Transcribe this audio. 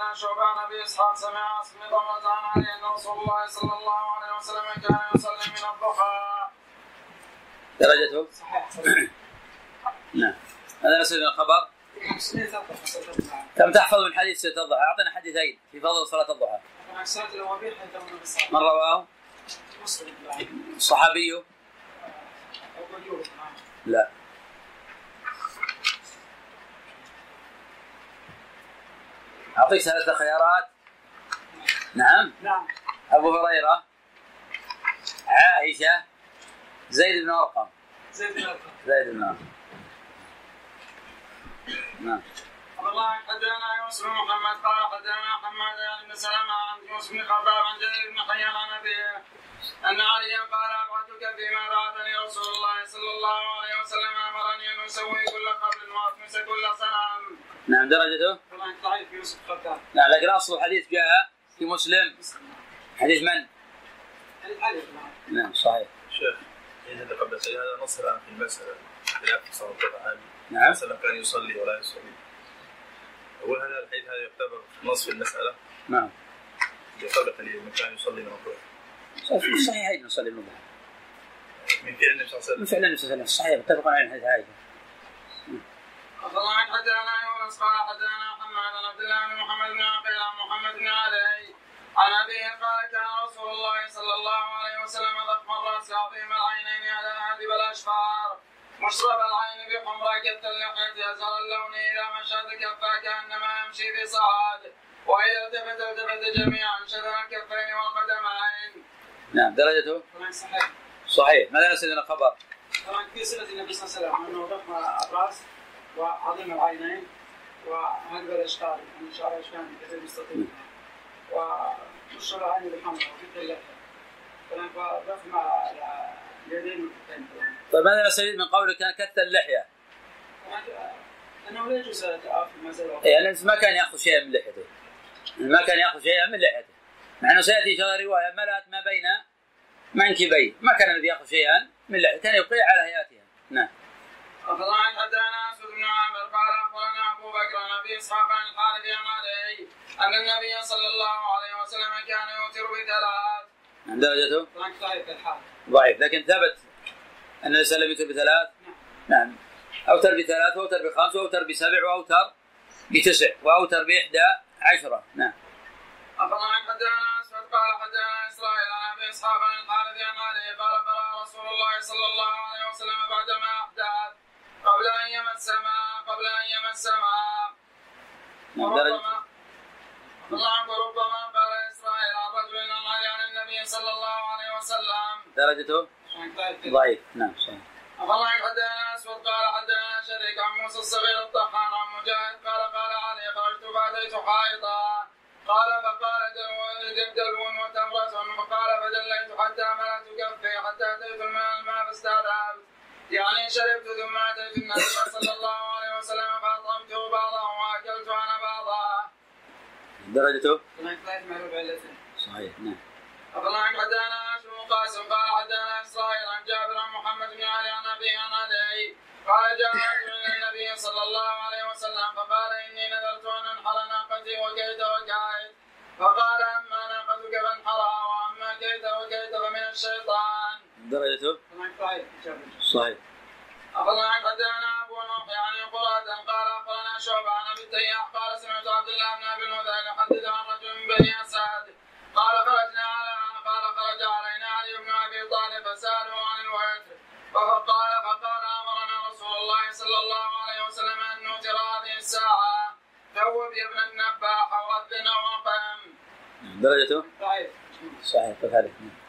أخبرنا شعبة عن أبي إسحاق سمع اسم ضمرة عن علي أن رسول الله صلى الله عليه وسلم كان يصلي من الضحى. درجته صحيح. نعم. هذا نسأل الخبر. كم تحفظ من حديث سورة الضحى؟ أعطنا حديثين في فضل صلاة الضحى. من رواه؟ الصحابي؟ لا. أعطيك 3 خيارات. نعم. أبو هريرة، عائشة، زيد بن أرقم. زيد بن أرقم. نعم. الله حدثنا يوسف بن محمد قال حدثنا حماد بن سلمة عن يوسف بن خباب عن جرير بن حيان عن أبيه أن عليا قال أبعتك فيما بعثني رسول الله صلى الله عليه وسلم أمرني أن أسوي كل قبل وأطمس كل صنم. نعم. درجته؟ ضعيف يوسف خباب. نعم. لكن أصل الحديث جاء في مسلم. حديث من؟ حديث علي. نعم صحيح. شيخ هذا قبل شيء هذا نص الآن في المسألة خلاف صلى الله عليه وسلم. نعم. مثلا كان يصلي ولا يصلي. أول هذا الحديث هذا يعتبر نص في المسألة. نعم. قبل قليل من كان يصلي من الضحى. صحيح أن يصلي من الضحى. من فعل النبي صلى الله عليه وسلم. من فعل النبي صلى الله عليه وسلم. صحيح. متفق على حديث عائشة. الله حدثنا يونس قال حدثنا حماد عن عبد الله بن محمد بن عقيل عن محمد بن علي عن أبيه قال كان رسول الله صلى الله عليه وسلم ضخم الرأس عظيم العينين على هادب الأشفار مشرب العين بحمرة كاللحية أزهر اللون إذا مشى كفا كأنما يمشي في صعاد وإذا التفت جميعا شذر الكفين والقدمين. نعم. درجته؟ صحيح. صحيح. ماذا نسأل الخبر؟ طبعا في سنة النبي صلى الله عليه وسلم أنه ضخم الرأس وعظيم العينين وهذب الأشفار يعني شعر أشفان كثير مستطيل ومشرب العين بحمرة وكثير اللحية فضخم اليدين والكفين. طيب ماذا نستفيد من قولك كان كث اللحية؟ أنه لا يجوز التعافي ما زال. يعني ما كان يأخذ شيئا من لحيته. ما كان يأخذ شيئا من لحيته. مع أنه سيأتي إن شاء الله رواية ملأت ما بين منكبيه، ما كان الذي يأخذ شيئا من لحيته، كان يبقي على هيئتها. نعم. أخبرنا حدثنا أسود بن عامر قال أخبرنا أبو بكر عن أبي إسحاق عن الحارث عن علي أن النبي صلى الله عليه وسلم كان يوتر ب3. نعم. درجته؟ ضعيف لكن ثبت أن النبي صلى الله عليه وسلم يوتر ب3. نعم. أوتر ب3 وأوتر ب5 وأوتر ب7 وأوتر ب9 وأوتر ب11. نعم. أخبرنا حدثنا أسود قال حدثنا إسرائيل عن أبي إسحاق عن الحارث عن علي قال قرأ رسول الله صلى الله عليه وسلم بعدما أحدث قبل أن يمس السماء. وربما قال إسرائيل عن رجل عن علي عن النبي صلى الله عليه وسلم. درجته؟ ضعيف. نعم صحيح. أخبرنا حدثنا أسود قال حدثنا شريك عن موسى الصغير الطحان عن مجاهد قال علي خرجت فأتيت حائطا قال فقال دلو وتمرة فقال فدليت حتى ملأت كفي حتى أتيت الماء فاستعذبت يعني شربت ثم أتيت النبي صلى الله عليه وسلم فأطعمته بعضه وأكلت أنا بعضها. درجته؟ صحيح. نعم. أخبرنا حدثنا هاشم قاسم قال حدثنا إسرائيل عن جابر عن محمد بن علي عن أبيه عن علي قال جاء رجل إلى النبي صلى الله عليه وسلم فقال إني نذرت أن أنحر ناقتي وكيت وكايت فقال أما ناقتك فانحرها وأما كيت فمن الشيطان. درجته؟ صحيح. أخبرنا حدثنا أبو نوح يعني قرة قال أخبرنا شعبة عن أبي التياح قال سمعت عبد الله بن أبي الهذيل يحدث عن رجل من بني أسد قال خرج علينا علي بن أبي طالب فسأله عن الوتر فقال أمرنا رسول الله صلى الله عليه وسلم أن نوتر هذه الساعة ثوب يا ابن النباح وغذنا وقم. درجته؟ صحيح. صحيح.